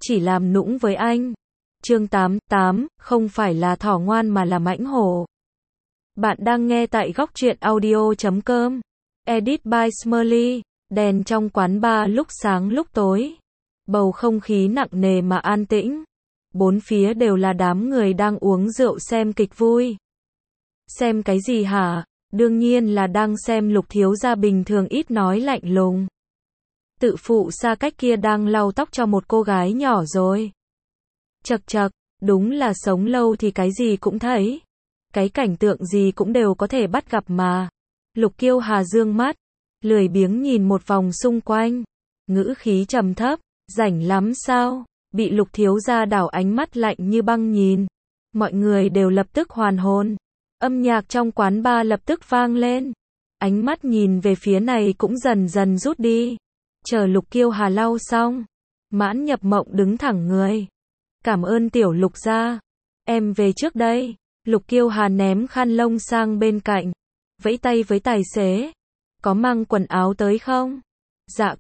chỉ làm nũng với anh. Chương 88, không phải là thỏ ngoan mà là mãnh hổ. Bạn đang nghe tại góc truyện audio.com. Edit by Smurly. Đèn trong quán bar lúc sáng lúc tối. Bầu không khí nặng nề mà an tĩnh. Bốn phía đều là đám người đang uống rượu xem kịch vui. Xem cái gì hả? Đương nhiên là đang xem Lục thiếu gia bình thường ít nói lạnh lùng. Tự phụ xa cách kia đang lau tóc cho một cô gái nhỏ rồi. Chậc chậc, đúng là sống lâu thì cái gì cũng thấy. Cái cảnh tượng gì cũng đều có thể bắt gặp mà. Lục Kiêu Hà dương mắt, lười biếng nhìn một vòng xung quanh. Ngữ khí trầm thấp, rảnh lắm sao? Bị Lục thiếu gia đảo ánh mắt lạnh như băng nhìn. Mọi người đều lập tức hoàn hồn. Âm nhạc trong quán bar lập tức vang lên. Ánh mắt nhìn về phía này cũng dần dần rút đi. Chờ Lục Kiêu Hà lau xong, Mãn Nhập Mộng đứng thẳng người. Cảm ơn tiểu Lục gia. Em về trước đây. Lục Kiêu Hà ném khăn lông sang bên cạnh. Vẫy tay với tài xế. Có mang quần áo tới không? Dạ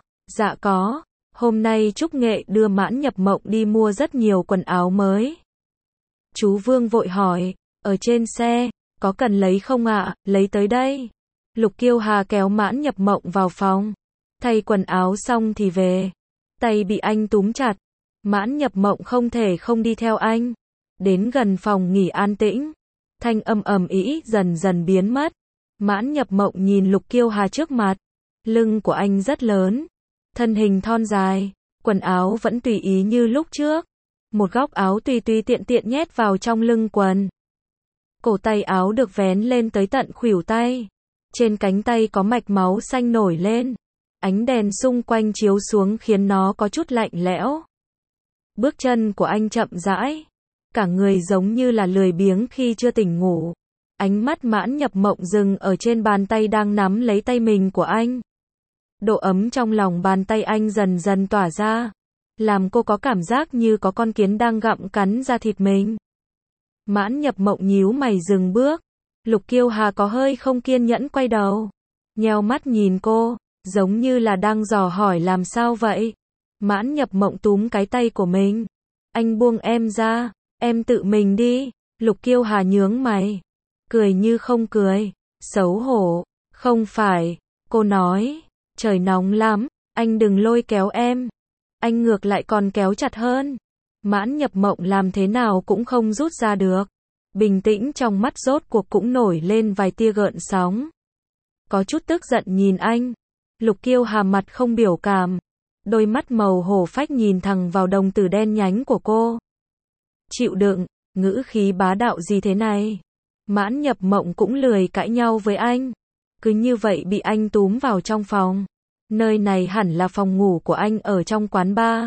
có. Hôm nay Trúc Nghệ đưa Mãn Nhập Mộng đi mua rất nhiều quần áo mới. Chú Vương vội hỏi, ở trên xe, có cần lấy không ạ? Lấy tới đây. Lục Kiêu Hà kéo Mãn Nhập Mộng vào phòng. Thay quần áo xong thì về. Tay bị anh túm chặt. Mãn Nhập Mộng không thể không đi theo anh. Đến gần phòng nghỉ an tĩnh. Thanh âm ầm ĩ dần dần biến mất. Mãn Nhập Mộng nhìn Lục Kiêu Hà trước mặt. Lưng của anh rất lớn. Thân hình thon dài. Quần áo vẫn tùy ý như lúc trước. Một góc áo tùy tiện nhét vào trong lưng quần. Cổ tay áo được vén lên tới tận khuỷu tay. Trên cánh tay có mạch máu xanh nổi lên. Ánh đèn xung quanh chiếu xuống khiến nó có chút lạnh lẽo. Bước chân của anh chậm rãi. Cả người giống như là lười biếng khi chưa tỉnh ngủ. Ánh mắt Mãn Nhập Mộng dừng ở trên bàn tay đang nắm lấy tay mình của anh. Độ ấm trong lòng bàn tay anh dần dần tỏa ra. Làm cô có cảm giác như có con kiến đang gặm cắn da thịt mình. Mãn Nhập Mộng nhíu mày dừng bước. Lục Kiêu Hà có hơi không kiên nhẫn quay đầu. Nheo mắt nhìn cô, giống như là đang dò hỏi làm sao vậy. Mãn Nhập Mộng túm cái tay của mình. Anh buông em ra, em tự mình đi. Lục Kiêu Hà nhướng mày. Cười như không cười. Xấu hổ. Không phải. Cô nói. Trời nóng lắm. Anh đừng lôi kéo em. Anh ngược lại còn kéo chặt hơn. Mãn Nhập Mộng làm thế nào cũng không rút ra được. Bình tĩnh trong mắt rốt cuộc cũng nổi lên vài tia gợn sóng. Có chút tức giận nhìn anh. Lục Kiêu Hà mặt không biểu cảm. Đôi mắt màu hổ phách nhìn thẳng vào đồng tử đen nhánh của cô. Chịu đựng, ngữ khí bá đạo gì thế này? Mãn Nhập Mộng cũng lười cãi nhau với anh. Cứ như vậy bị anh túm vào trong phòng. Nơi này hẳn là phòng ngủ của anh ở trong quán bar.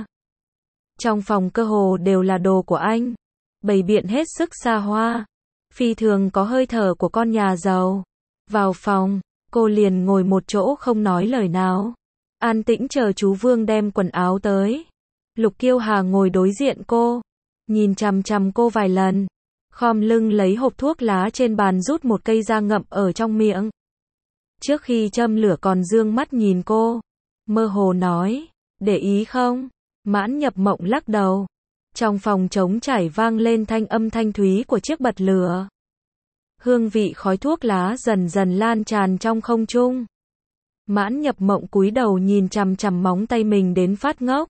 Trong phòng cơ hồ đều là đồ của anh. Bày biện hết sức xa hoa. Phi thường có hơi thở của con nhà giàu. Vào phòng, cô liền ngồi một chỗ không nói lời nào. An tĩnh chờ chú Vương đem quần áo tới. Lục Kiêu Hà ngồi đối diện cô. Nhìn chằm chằm cô vài lần. Khom lưng lấy hộp thuốc lá trên bàn rút một cây ra ngậm ở trong miệng. Trước khi châm lửa còn dương mắt nhìn cô. Mơ hồ nói. Để ý không? Mãn Nhập Mộng lắc đầu. Trong phòng trống trải vang lên thanh âm thanh thúy của chiếc bật lửa. Hương vị khói thuốc lá dần dần lan tràn trong không trung. Mãn Nhập Mộng cúi đầu nhìn chằm chằm móng tay mình đến phát ngốc.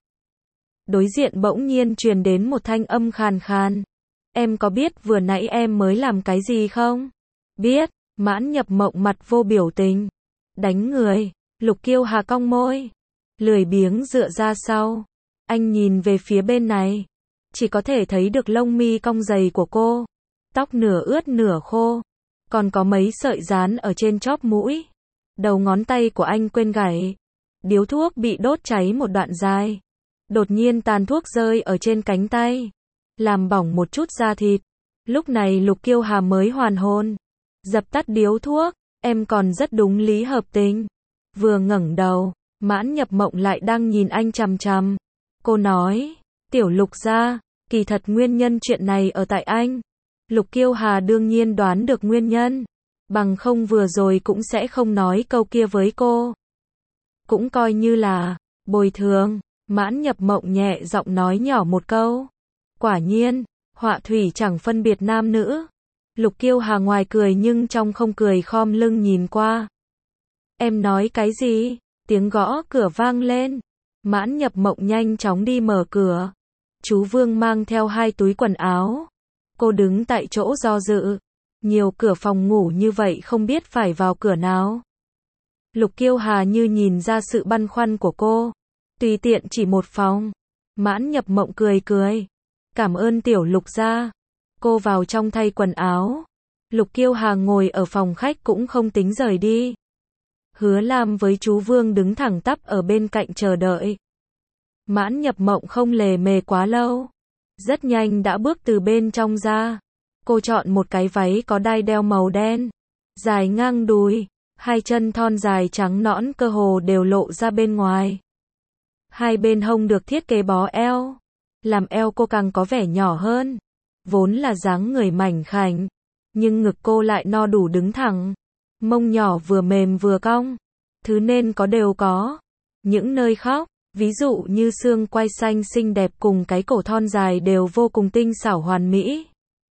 Đối diện bỗng nhiên truyền đến một thanh âm khàn khàn. Em có biết vừa nãy em mới làm cái gì không? Biết. Mãn Nhập Mộng mặt vô biểu tình. Đánh người. Lục Kiêu Hà cong môi. Lười biếng dựa ra sau. Anh nhìn về phía bên này. Chỉ có thể thấy được lông mi cong dày của cô. Tóc nửa ướt nửa khô. Còn có mấy sợi dán ở trên chóp mũi. Đầu ngón tay của anh quên gảy. Điếu thuốc bị đốt cháy một đoạn dài. Đột nhiên tàn thuốc rơi ở trên cánh tay. Làm bỏng một chút da thịt. Lúc này Lục Kiêu Hà mới hoàn hồn. Dập tắt điếu thuốc. Em còn rất đúng lý hợp tình. Vừa ngẩng đầu. Mãn Nhập Mộng lại đang nhìn anh chằm chằm. Cô nói. Tiểu Lục gia. Kỳ thật nguyên nhân chuyện này ở tại anh. Lục Kiêu Hà đương nhiên đoán được nguyên nhân. Bằng không vừa rồi cũng sẽ không nói câu kia với cô. Cũng coi như là bồi thường. Mãn Nhập Mộng nhẹ giọng nói nhỏ một câu. Quả nhiên, họa thủy chẳng phân biệt nam nữ. Lục Kiêu Hà ngoài cười nhưng trong không cười khom lưng nhìn qua. Em nói cái gì? Tiếng gõ cửa vang lên. Mãn Nhập Mộng nhanh chóng đi mở cửa. Chú Vương mang theo 2 túi quần áo. Cô đứng tại chỗ do dự. Nhiều cửa phòng ngủ như vậy không biết phải vào cửa nào. Lục Kiêu Hà như nhìn ra sự băn khoăn của cô. Tùy tiện chỉ một phòng. Mãn Nhập Mộng cười cười. Cảm ơn tiểu Lục gia. Cô vào trong thay quần áo. Lục Kiêu Hà ngồi ở phòng khách cũng không tính rời đi. Hứa Lam với chú Vương đứng thẳng tắp ở bên cạnh chờ đợi. Mãn Nhập Mộng không lề mề quá lâu. Rất nhanh đã bước từ bên trong ra. Cô chọn một cái váy có đai đeo màu đen. Dài ngang đùi. 2 chân thon dài trắng nõn cơ hồ đều lộ ra bên ngoài. 2 bên hông được thiết kế bó eo. Làm eo cô càng có vẻ nhỏ hơn. Vốn là dáng người mảnh khảnh. Nhưng ngực cô lại no đủ đứng thẳng. Mông nhỏ vừa mềm vừa cong. Thứ nên có đều có. Những nơi khóc, ví dụ như xương quai xanh xinh đẹp cùng cái cổ thon dài đều vô cùng tinh xảo hoàn mỹ.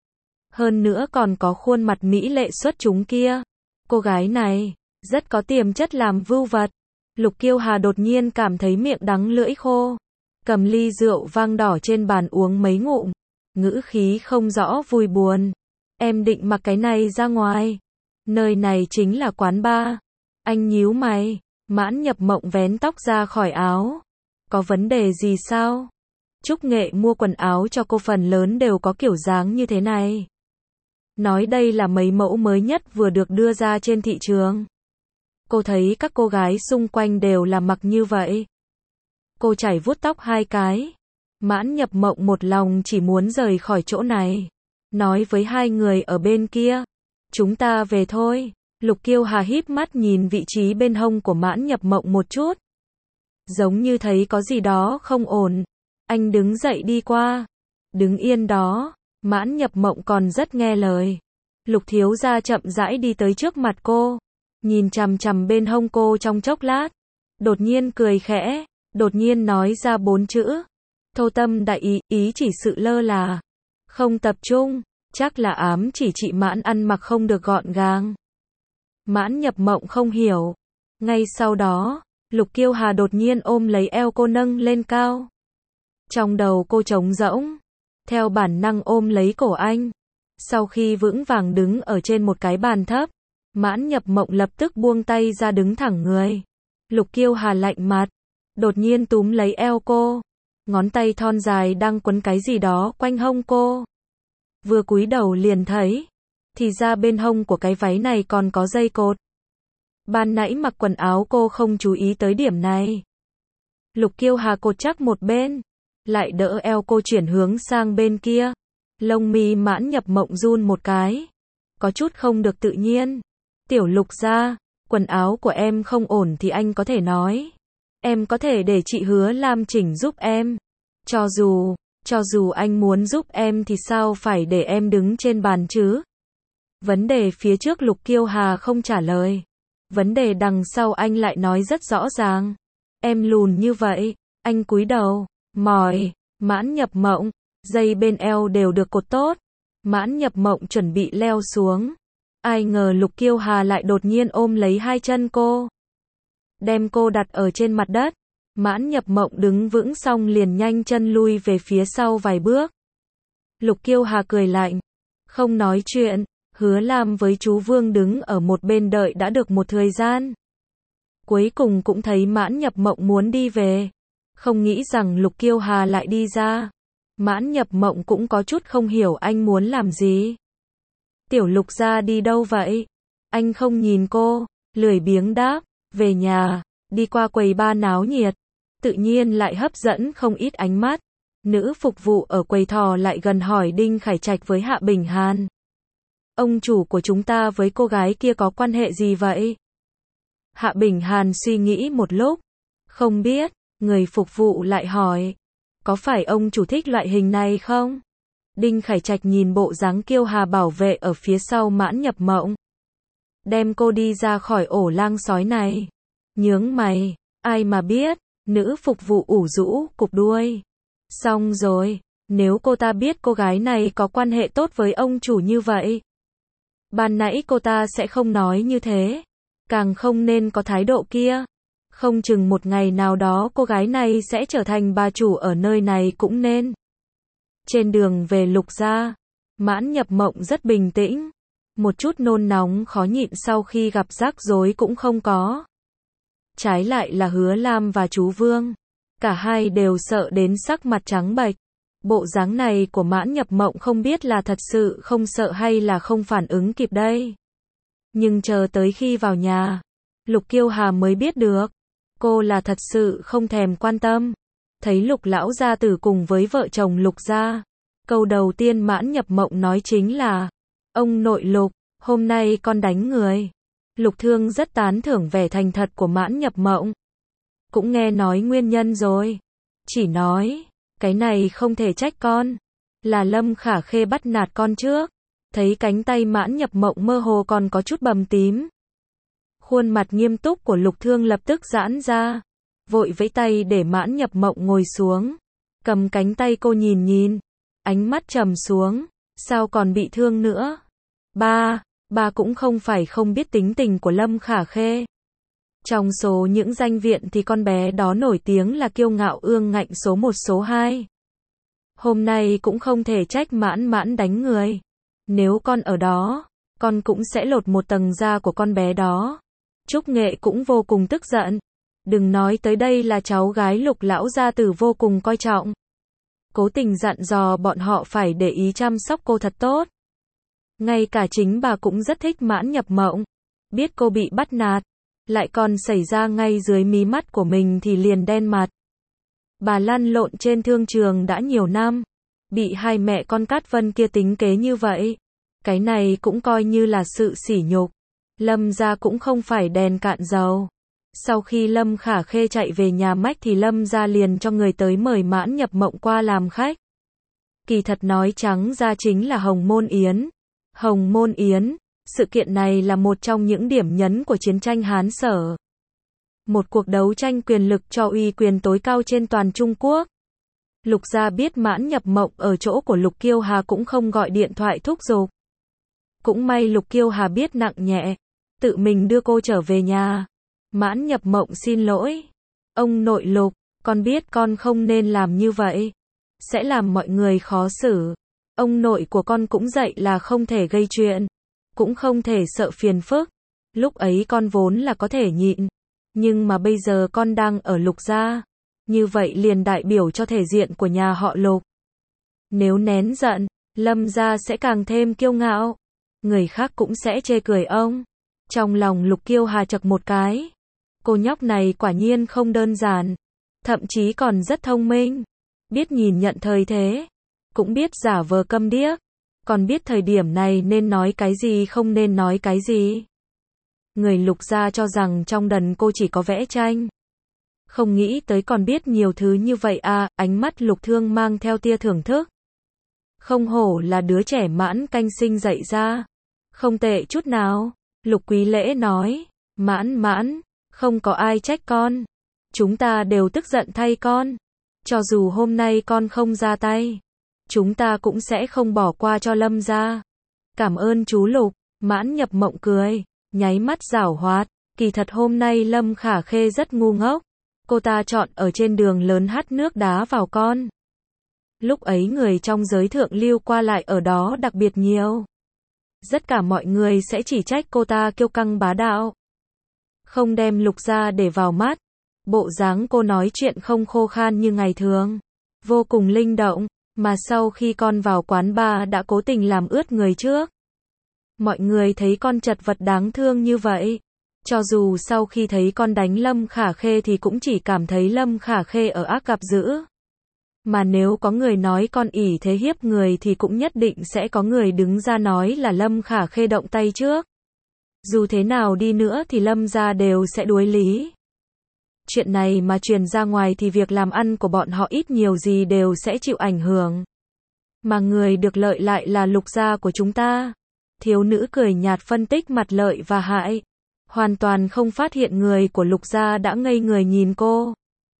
Hơn nữa còn có khuôn mặt mỹ lệ xuất chúng kia. Cô gái này, rất có tiềm chất làm vưu vật. Lục Kiêu Hà đột nhiên cảm thấy miệng đắng lưỡi khô. Cầm ly rượu vang đỏ trên bàn uống mấy ngụm. Ngữ khí không rõ vui buồn. Em định mặc cái này ra ngoài. Nơi này chính là quán bar. Anh nhíu mày. Mãn Nhập Mộng vén tóc ra khỏi áo. Có vấn đề gì sao? Trúc Nghệ mua quần áo cho cô phần lớn đều có kiểu dáng như thế này. Nói đây là mấy mẫu mới nhất vừa được đưa ra trên thị trường. Cô thấy các cô gái xung quanh đều là mặc như vậy. Cô chảy vuốt tóc 2 cái. Mãn Nhập Mộng một lòng chỉ muốn rời khỏi chỗ này. Nói với 2 người ở bên kia. Chúng ta về thôi. Lục Kiêu Hà híp mắt nhìn vị trí bên hông của Mãn Nhập Mộng một chút. Giống như thấy có gì đó không ổn. Anh đứng dậy đi qua. Đứng yên đó. Mãn Nhập Mộng còn rất nghe lời. Lục thiếu gia chậm rãi đi tới trước mặt cô. Nhìn chằm chằm bên hông cô trong chốc lát. Đột nhiên cười khẽ. Đột nhiên nói ra 4 chữ. Thô tâm đại ý, ý chỉ sự lơ là. Không tập trung. Chắc là ám chỉ chị Mãn ăn mặc không được gọn gàng. Mãn Nhập Mộng không hiểu. Ngay sau đó, Lục Kiêu Hà đột nhiên ôm lấy eo cô nâng lên cao. Trong đầu cô trống rỗng. Theo bản năng ôm lấy cổ anh. Sau khi vững vàng đứng ở trên một cái bàn thấp, Mãn Nhập Mộng lập tức buông tay ra đứng thẳng người. Lục Kiêu Hà lạnh mặt. Đột nhiên túm lấy eo cô. Ngón tay thon dài đang quấn cái gì đó quanh hông cô. Vừa cúi đầu liền thấy. Thì ra bên hông của cái váy này còn có dây cột. Ban nãy mặc quần áo cô không chú ý tới điểm này. Lục Kiêu Hà cột chắc một bên. Lại đỡ eo cô chuyển hướng sang bên kia. Lông mi Mãn Nhập Mộng run một cái. Có chút không được tự nhiên. Tiểu Lục gia, quần áo của em không ổn thì anh có thể nói. Em có thể để chị Hứa Lam chỉnh giúp em. Cho dù anh muốn giúp em thì sao phải để em đứng trên bàn chứ? Vấn đề phía trước Lục Kiêu Hà không trả lời. Vấn đề đằng sau anh lại nói rất rõ ràng. Em lùn như vậy, anh cúi đầu, mỏi, Mãn Nhập Mộng, dây bên eo đều được cột tốt. Mãn Nhập Mộng chuẩn bị leo xuống. Ai ngờ Lục Kiêu Hà lại đột nhiên ôm lấy 2 chân cô. Đem cô đặt ở trên mặt đất. Mãn Nhập Mộng đứng vững xong liền nhanh chân lui về phía sau vài bước. Lục Kiêu Hà cười lạnh. Không nói chuyện. Hứa Lam với chú Vương đứng ở một bên đợi đã được một thời gian. Cuối cùng cũng thấy Mãn Nhập Mộng muốn đi về. Không nghĩ rằng Lục Kiêu Hà lại đi ra. Mãn Nhập Mộng cũng có chút không hiểu anh muốn làm gì. Tiểu Lục gia đi đâu vậy? Anh không nhìn cô, lười biếng đáp, về nhà, đi qua quầy bar náo nhiệt. Tự nhiên lại hấp dẫn không ít ánh mắt. Nữ phục vụ ở quầy thò lại gần hỏi Đinh Khải Trạch với Hạ Bình Hàn. Ông chủ của chúng ta với cô gái kia có quan hệ gì vậy? Hạ Bình Hàn suy nghĩ một lúc. Không biết, người phục vụ lại hỏi. Có phải ông chủ thích loại hình này không? Đinh Khải Trạch nhìn bộ dáng kiêu hà bảo vệ ở phía sau Mãn Nhập Mộng. Đem cô đi ra khỏi ổ lang sói này. Nhướng mày, ai mà biết, Nữ phục vụ ủ rũ, cụp đuôi. Xong rồi, nếu cô ta biết cô gái này có quan hệ tốt với ông chủ như vậy, ban nãy cô ta sẽ không nói như thế, càng không nên có thái độ kia. Không chừng một ngày nào đó cô gái này sẽ trở thành bà chủ ở nơi này cũng nên. Trên đường về Lục gia, Mãn Nhập Mộng rất bình tĩnh, một chút nôn nóng khó nhịn sau khi gặp rắc rối cũng không có. Trái lại là Hứa Lam và chú Vương, cả hai đều sợ đến sắc mặt trắng bệch. Bộ dáng này của Mãn Nhập Mộng không biết là thật sự không sợ hay là không phản ứng kịp đây. Nhưng chờ tới khi vào nhà, Lục Kiêu Hà mới biết được, cô là thật sự không thèm quan tâm. Thấy Lục lão gia tử cùng với vợ chồng Lục gia, câu đầu tiên Mãn Nhập Mộng nói chính là: "Ông nội Lục, hôm nay con đánh người." Lục Thương rất tán thưởng vẻ thành thật của Mãn Nhập Mộng. Cũng nghe nói nguyên nhân rồi, chỉ nói, cái này không thể trách con, là Lâm Khả Khê bắt nạt con trước. Thấy cánh tay Mãn Nhập Mộng mơ hồ còn có chút bầm tím, khuôn mặt nghiêm túc của Lục Thương lập tức giãn ra, vội vẫy tay để Mãn Nhập Mộng ngồi xuống, cầm cánh tay cô nhìn nhìn, ánh mắt trầm xuống, sao còn bị thương nữa? Ba cũng không phải không biết tính tình của Lâm Khả Khê. Trong số những danh viện thì con bé đó nổi tiếng là kiêu ngạo ương ngạnh số 1 số 2. Hôm nay cũng không thể trách Mãn Mãn đánh người. Nếu con ở đó, con cũng sẽ lột một tầng da của con bé đó. Trúc Nghệ cũng vô cùng tức giận. Đừng nói tới đây là cháu gái Lục lão gia tử vô cùng coi trọng. Cố tình dặn dò bọn họ phải để ý chăm sóc cô thật tốt. Ngay cả chính bà cũng rất thích Mãn Nhập Mộng. Biết cô bị bắt nạt, lại còn xảy ra ngay dưới mí mắt của mình thì liền đen mặt. Bà lăn lộn trên thương trường đã nhiều năm, bị hai mẹ con Cát Vân kia tính kế như vậy, cái này cũng coi như là sự sỉ nhục. Lâm gia cũng không phải đèn cạn dầu. Sau khi Lâm Khả Khê chạy về nhà Mách thì Lâm gia liền cho người tới mời Mãn Nhập Mộng qua làm khách. Kỳ thật nói trắng ra chính là Hồng Môn Yến. Hồng Môn Yến, sự kiện này là một trong những điểm nhấn của chiến tranh Hán Sở. Một cuộc đấu tranh quyền lực cho uy quyền tối cao trên toàn Trung Quốc. Lục gia biết Mãn Nhập Mộng ở chỗ của Lục Kiêu Hà cũng không gọi điện thoại thúc giục. Cũng may Lục Kiêu Hà biết nặng nhẹ, tự mình đưa cô trở về nhà. Mãn Nhập Mộng xin lỗi. Ông nội Lục, con biết con không nên làm như vậy, sẽ làm mọi người khó xử. Ông nội của con cũng dạy là không thể gây chuyện, cũng không thể sợ phiền phức. Lúc ấy con vốn là có thể nhịn, nhưng mà bây giờ con đang ở Lục gia, như vậy liền đại biểu cho thể diện của nhà họ Lục. Nếu nén giận, Lâm gia sẽ càng thêm kiêu ngạo, người khác cũng sẽ chê cười ông. Trong lòng Lục Kiêu Hà chậc một cái, cô nhóc này quả nhiên không đơn giản, thậm chí còn rất thông minh, biết nhìn nhận thời thế, cũng biết giả vờ câm điếc, còn biết thời điểm này nên nói cái gì không nên nói cái gì. Người Lục gia cho rằng trong đần cô chỉ có vẽ tranh, không nghĩ tới còn biết nhiều thứ như vậy à. Ánh mắt Lục Thương mang theo tia thưởng thức. Không hổ là đứa trẻ Mãn canh sinh dạy ra, không tệ chút nào. Lục Quý Lễ nói, Mãn, không có ai trách con, chúng ta đều tức giận thay con. Cho dù hôm nay con không ra tay, chúng ta cũng sẽ không bỏ qua cho Lâm gia. Cảm ơn chú Lục. Mãn Nhập Mộng cười, nháy mắt giảo hoạt. Kỳ thật hôm nay Lâm Khả Khê rất ngu ngốc, cô ta chọn ở trên đường lớn hắt nước đá vào con. Lúc ấy người trong giới thượng lưu qua lại ở đó đặc biệt nhiều, tất cả mọi người sẽ chỉ trách cô ta kiêu căng bá đạo, không đem Lục gia để vào mắt. Bộ dáng cô nói chuyện không khô khan như ngày thường, vô cùng linh động, mà sau khi con vào quán bar đã cố tình làm ướt người trước. Mọi người thấy con chật vật đáng thương như vậy, cho dù sau khi thấy con đánh Lâm Khả Khê thì cũng chỉ cảm thấy Lâm Khả Khê ở ác gặp dữ. Mà nếu có người nói con ỷ thế hiếp người thì cũng nhất định sẽ có người đứng ra nói là Lâm Khả Khê động tay trước. Dù thế nào đi nữa thì Lâm gia đều sẽ đối lý. Chuyện này mà truyền ra ngoài thì việc làm ăn của bọn họ ít nhiều gì đều sẽ chịu ảnh hưởng. Mà người được lợi lại là Lục gia của chúng ta. Thiếu nữ cười nhạt phân tích mặt lợi và hại, hoàn toàn không phát hiện người của Lục gia đã ngây người nhìn cô.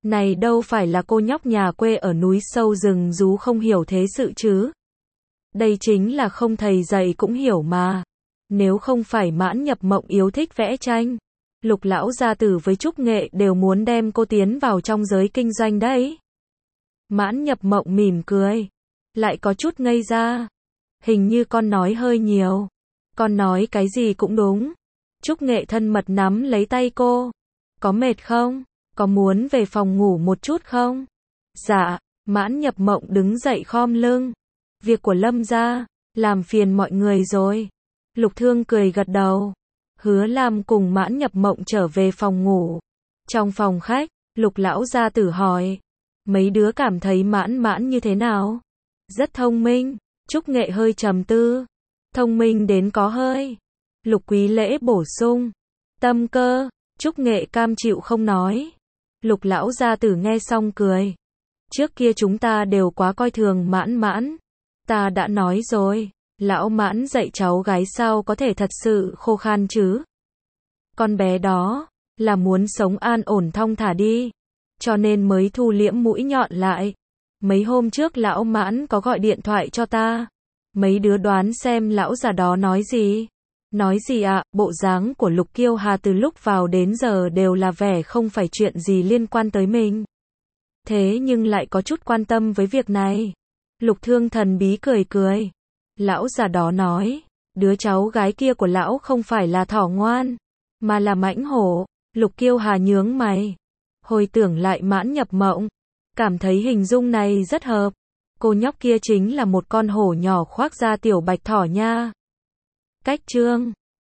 Này đâu phải là cô nhóc nhà quê ở núi sâu rừng rú không hiểu thế sự chứ. Đây chính là không thầy dạy cũng hiểu mà. Nếu không phải Mãn Nhập Mộng yêu thích vẽ tranh, Lục lão gia tử với Trúc Nghệ đều muốn đem cô tiến vào trong giới kinh doanh đấy. Mãn Nhập Mộng mỉm cười, lại có chút ngây ra. Hình như con nói hơi nhiều. Con nói cái gì cũng đúng. Trúc Nghệ thân mật nắm lấy tay cô. Có mệt không? Có muốn về phòng ngủ một chút không? Dạ, Mãn Nhập Mộng đứng dậy khom lưng. Việc của Lâm gia, làm phiền mọi người rồi. Lục Thương cười gật đầu. Hứa Lam cùng Mãn Nhập Mộng trở về phòng ngủ. Trong phòng khách, Lục lão gia tử hỏi. Mấy đứa cảm thấy Mãn Mãn như thế nào? Rất thông minh. Trúc Nghệ hơi trầm tư. Thông minh đến có hơi. Lục Quý Lễ bổ sung. Tâm cơ. Trúc Nghệ cam chịu không nói. Lục lão gia tử nghe xong cười. Trước kia chúng ta đều quá coi thường Mãn Mãn. Ta đã nói rồi, lão Mãn dạy cháu gái sao có thể thật sự khô khan chứ. Con bé đó, là muốn sống an ổn thong thả đi. Cho nên mới thu liễm mũi nhọn lại. Mấy hôm trước lão Mãn có gọi điện thoại cho ta. Mấy đứa đoán xem lão già đó nói gì. Nói gì ạ? Bộ dáng của Lục Kiêu Hà từ lúc vào đến giờ đều là vẻ không phải chuyện gì liên quan tới mình. Thế nhưng lại có chút quan tâm với việc này. Lục Thương thần bí cười cười. Lão già đó nói, đứa cháu gái kia của lão không phải là thỏ ngoan, mà là mãnh hổ. Lục Kiêu Hà nhướng mày. Hồi tưởng lại Mãn Nhập Mộng. Cảm thấy hình dung này rất hợp. Cô nhóc kia chính là một con hổ nhỏ khoác da tiểu bạch thỏ nha. Cách chương